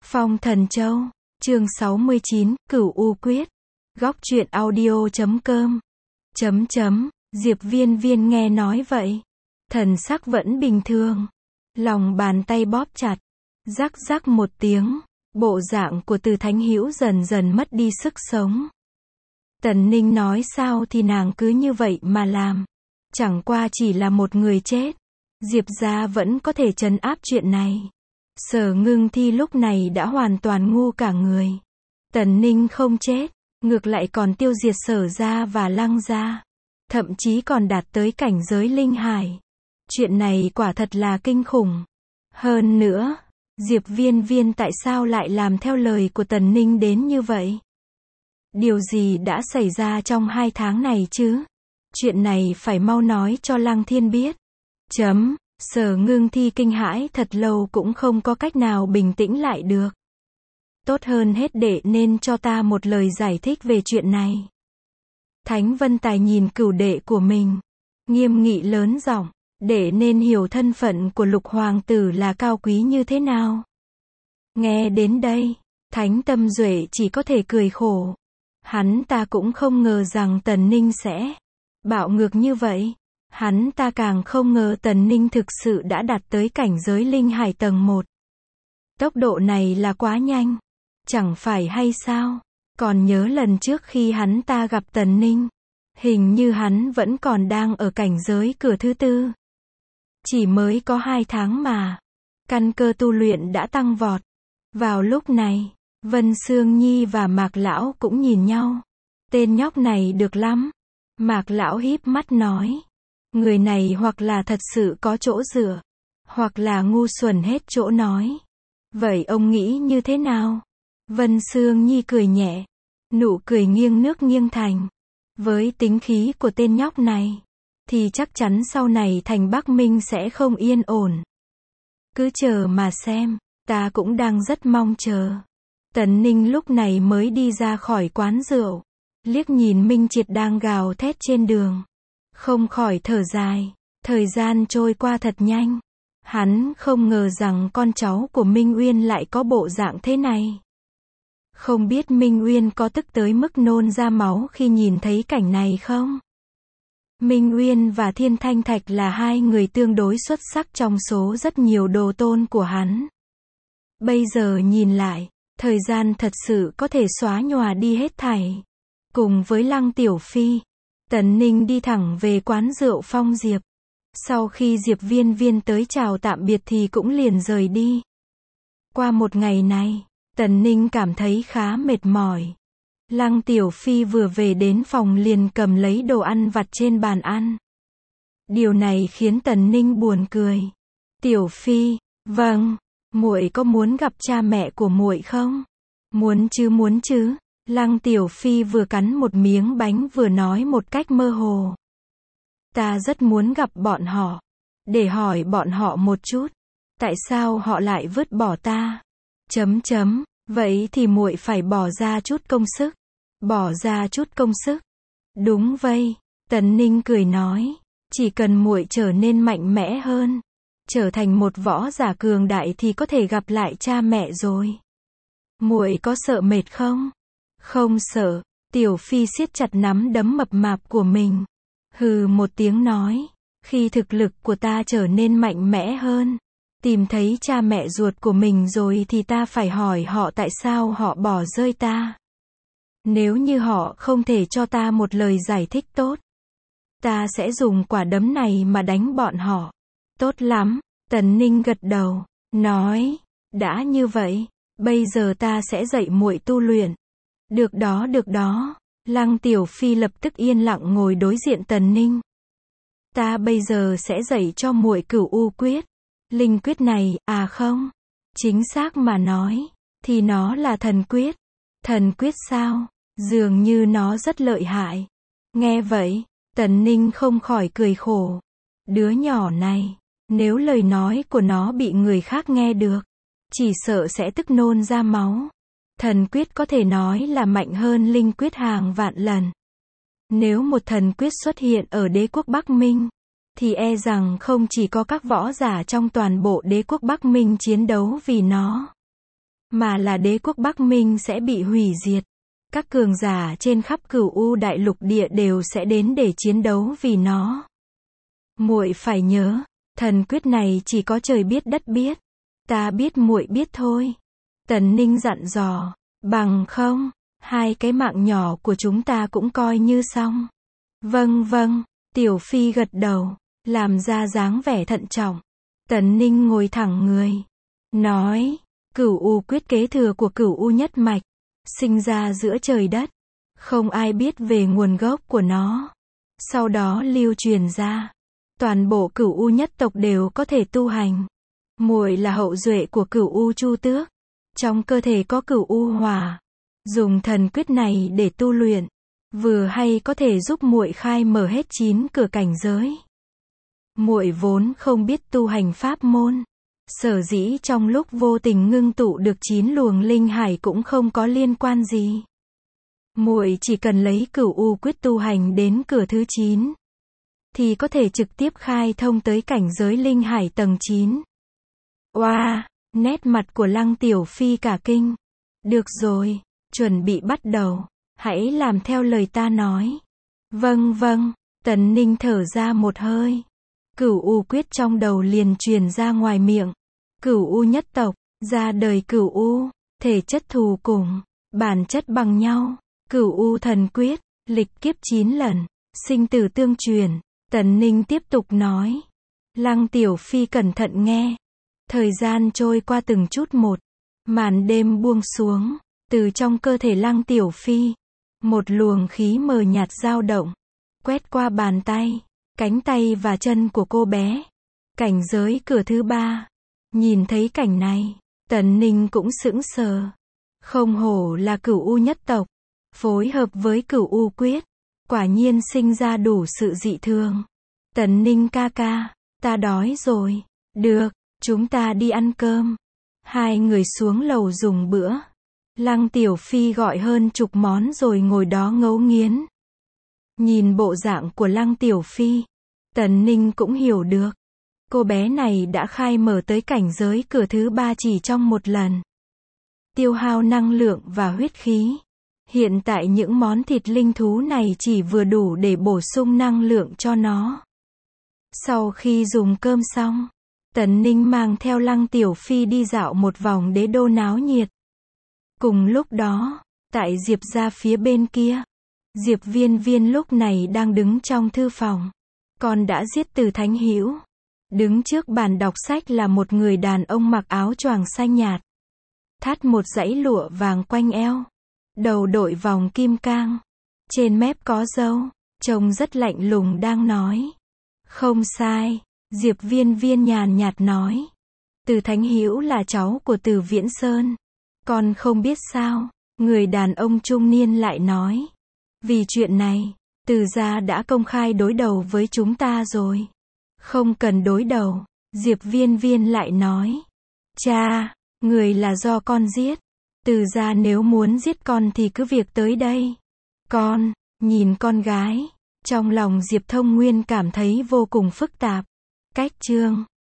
Phong Thần Châu, chương 69, Cửu U Quyết. Góc truyện audio.com. Diệp Viên Viên nghe nói vậy, thần sắc vẫn bình thường, lòng bàn tay bóp chặt, rắc rắc một tiếng, bộ dạng của Từ Thánh Hữu dần dần mất đi sức sống. Tần Ninh nói sao thì nàng cứ như vậy mà làm, chẳng qua chỉ là một người chết, Diệp gia vẫn có thể trấn áp chuyện này. Sở Ngưng Thi lúc này đã hoàn toàn ngu cả người. Tần Ninh không chết, ngược lại còn tiêu diệt Sở gia và Lăng gia, thậm chí còn đạt tới cảnh giới linh hải. Chuyện này quả thật là kinh khủng. Hơn nữa, Diệp Viên Viên tại sao lại làm theo lời của Tần Ninh đến như vậy? Điều gì đã xảy ra trong 2 tháng này chứ? Chuyện này phải mau nói cho Lăng Thiên biết. Sở Ngưng Thi kinh hãi thật lâu cũng không có cách nào bình tĩnh lại được. Tốt hơn hết để nên cho ta một lời giải thích về chuyện này. Thánh Vân Tài nhìn cửu đệ của mình, nghiêm nghị lớn giọng, để nên hiểu thân phận của Lục Hoàng tử là cao quý như thế nào. Nghe đến đây, Thánh Tâm Duệ chỉ có thể cười khổ. Hắn ta cũng không ngờ rằng Tần Ninh sẽ bạo ngược như vậy. Hắn ta càng không ngờ Tần Ninh thực sự đã đạt tới cảnh giới linh hải tầng 1. Tốc độ này là quá nhanh, chẳng phải hay sao? Còn nhớ lần trước khi hắn ta gặp Tần Ninh, hình như hắn vẫn còn đang ở cảnh giới cửa thứ 4. Chỉ mới có 2 tháng mà, căn cơ tu luyện đã tăng vọt. Vào lúc này, Vân Sương Nhi và Mạc Lão cũng nhìn nhau. Tên nhóc này được lắm. Mạc Lão híp mắt nói. Người này hoặc là thật sự có chỗ dựa, hoặc là ngu xuẩn hết chỗ nói. Vậy ông nghĩ như thế nào? Vân Sương Nhi cười nhẹ, nụ cười nghiêng nước nghiêng thành. Với tính khí của tên nhóc này, thì chắc chắn sau này thành Bắc Minh sẽ không yên ổn. Cứ chờ mà xem, ta cũng đang rất mong chờ. Tần Ninh lúc này mới đi ra khỏi quán rượu, liếc nhìn Minh Triệt đang gào thét trên đường, không khỏi thở dài. Thời gian trôi qua thật nhanh. Hắn không ngờ rằng con cháu của Minh Uyên lại có bộ dạng thế này. Không biết Minh Uyên có tức tới mức nôn ra máu khi nhìn thấy cảnh này không? Minh Uyên và Thiên Thanh Thạch là 2 người tương đối xuất sắc trong số rất nhiều đồ tôn của hắn. Bây giờ nhìn lại, thời gian thật sự có thể xóa nhòa đi hết thảy. Cùng với Lăng Tiểu Phi, Tần Ninh đi thẳng về quán rượu Phong Diệp. Sau khi Diệp Viên Viên tới chào tạm biệt thì cũng liền rời đi. Qua một ngày này, Tần Ninh cảm thấy khá mệt mỏi. Lăng Tiểu Phi vừa về đến phòng liền cầm lấy đồ ăn vặt trên bàn ăn. Điều này khiến Tần Ninh buồn cười. Tiểu Phi, vâng, muội có muốn gặp cha mẹ của muội không? Muốn chứ. Lăng Tiểu Phi vừa cắn một miếng bánh vừa nói một cách mơ hồ. Ta rất muốn gặp bọn họ, để hỏi bọn họ một chút, tại sao họ lại vứt bỏ ta? Vậy thì muội phải bỏ ra chút công sức. Bỏ ra chút công sức. Đúng vậy, Tần Ninh cười nói, chỉ cần muội trở nên mạnh mẽ hơn, trở thành một võ giả cường đại thì có thể gặp lại cha mẹ rồi. Muội có sợ mệt không? Không sợ. Tiểu Phi siết chặt nắm đấm mập mạp của mình, hừ một tiếng nói, khi thực lực của ta trở nên mạnh mẽ hơn, tìm thấy cha mẹ ruột của mình rồi thì ta phải hỏi họ tại sao họ bỏ rơi ta. Nếu như họ không thể cho ta một lời giải thích tốt, ta sẽ dùng quả đấm này mà đánh bọn họ. Tốt lắm, Tần Ninh gật đầu, nói, đã như vậy, bây giờ ta sẽ dạy muội tu luyện. Được đó. Lăng Tiểu Phi lập tức yên lặng ngồi đối diện Tần Ninh. Ta bây giờ sẽ dạy cho muội Cửu U Quyết. Linh quyết này, không. Chính xác mà nói, thì nó là thần quyết. Thần quyết sao? Dường như nó rất lợi hại. Nghe vậy, Tần Ninh không khỏi cười khổ. Đứa nhỏ này, nếu lời nói của nó bị người khác nghe được, chỉ sợ sẽ tức nôn ra máu. Thần quyết có thể nói là mạnh hơn linh quyết hàng vạn lần. Nếu một thần quyết xuất hiện ở đế quốc Bắc Minh, thì e rằng không chỉ có các võ giả trong toàn bộ đế quốc Bắc Minh chiến đấu vì nó. mà là đế quốc Bắc Minh sẽ bị hủy diệt. Các cường giả trên khắp Cửu U đại lục địa đều sẽ đến để chiến đấu vì nó. Muội phải nhớ, thần quyết này chỉ có trời biết đất biết. Ta biết muội biết thôi. Tần Ninh dặn dò, bằng không, hai cái mạng nhỏ của chúng ta cũng coi như xong. Vâng vâng, Tiểu Phi gật đầu, làm ra dáng vẻ thận trọng. Tần Ninh ngồi thẳng người, nói, Cửu U quyết kế thừa của Cửu U nhất mạch, sinh ra giữa trời đất, không ai biết về nguồn gốc của nó. Sau đó lưu truyền ra, toàn bộ Cửu U nhất tộc đều có thể tu hành. Muội là hậu duệ của Cửu U Chu Tước, trong cơ thể có Cửu U hỏa, dùng thần quyết này để tu luyện, vừa hay có thể giúp muội khai mở hết 9 cửa cảnh giới. Muội vốn không biết tu hành pháp môn, sở dĩ trong lúc vô tình ngưng tụ được 9 luồng linh hải cũng không có liên quan gì. Muội chỉ cần lấy Cửu U quyết tu hành đến cửa thứ 9, thì có thể trực tiếp khai thông tới cảnh giới linh hải tầng 9. Oa, nét mặt của Lăng Tiểu Phi cả kinh. Được rồi, chuẩn bị bắt đầu, hãy làm theo lời ta nói. Vâng vâng, Tần Ninh thở ra một hơi. Cửu U quyết trong đầu liền truyền ra ngoài miệng. Cửu U nhất tộc, ra đời Cửu U, thể chất thù cùng, bản chất bằng nhau. Cửu U thần quyết, lịch kiếp 9 lần, sinh tử tương truyền. Tần Ninh tiếp tục nói. Lăng Tiểu Phi cẩn thận nghe. Thời gian trôi qua từng chút một, màn đêm buông xuống, từ trong cơ thể Lăng Tiểu Phi, một luồng khí mờ nhạt dao động, quét qua bàn tay, cánh tay và chân của cô bé. Cảnh giới cửa thứ 3. Nhìn thấy cảnh này, Tần Ninh cũng sững sờ. Không hổ là Cửu U nhất tộc, phối hợp với Cửu U quyết, quả nhiên sinh ra đủ sự dị thường. Tần Ninh ca ca, ta đói rồi. Được, chúng ta đi ăn cơm. Hai người xuống lầu dùng bữa. Lăng Tiểu Phi gọi hơn chục món rồi ngồi đó ngấu nghiến. Nhìn bộ dạng của Lăng Tiểu Phi, Tần Ninh cũng hiểu được. Cô bé này đã khai mở tới cảnh giới cửa thứ 3 chỉ trong một lần. Tiêu hao năng lượng và huyết khí. Hiện tại những món thịt linh thú này chỉ vừa đủ để bổ sung năng lượng cho nó. Sau khi dùng cơm xong, Tần Ninh mang theo Lăng Tiểu Phi đi dạo một vòng đế đô náo nhiệt. Cùng lúc đó, tại Diệp gia phía bên kia, Diệp Viên Viên lúc này đang đứng trong thư phòng. Con đã giết Từ Thánh Hữu. Đứng trước bàn đọc sách là một người đàn ông mặc áo choàng xanh nhạt, thắt một dãy lụa vàng quanh eo, đầu đội vòng kim cang, trên mép có râu, trông rất lạnh lùng đang nói. Không sai, Diệp Viên Viên nhàn nhạt nói. Từ Thánh Hữu là cháu của Từ Viễn Sơn. Con không biết sao, người đàn ông trung niên lại nói. Vì chuyện này, Từ gia đã công khai đối đầu với chúng ta rồi. Không cần đối đầu, Diệp Viên Viên lại nói. Cha, người là do con giết. Từ gia nếu muốn giết con thì cứ việc tới đây. Con, nhìn con gái, trong lòng Diệp Thông Nguyên cảm thấy vô cùng phức tạp. Cách chương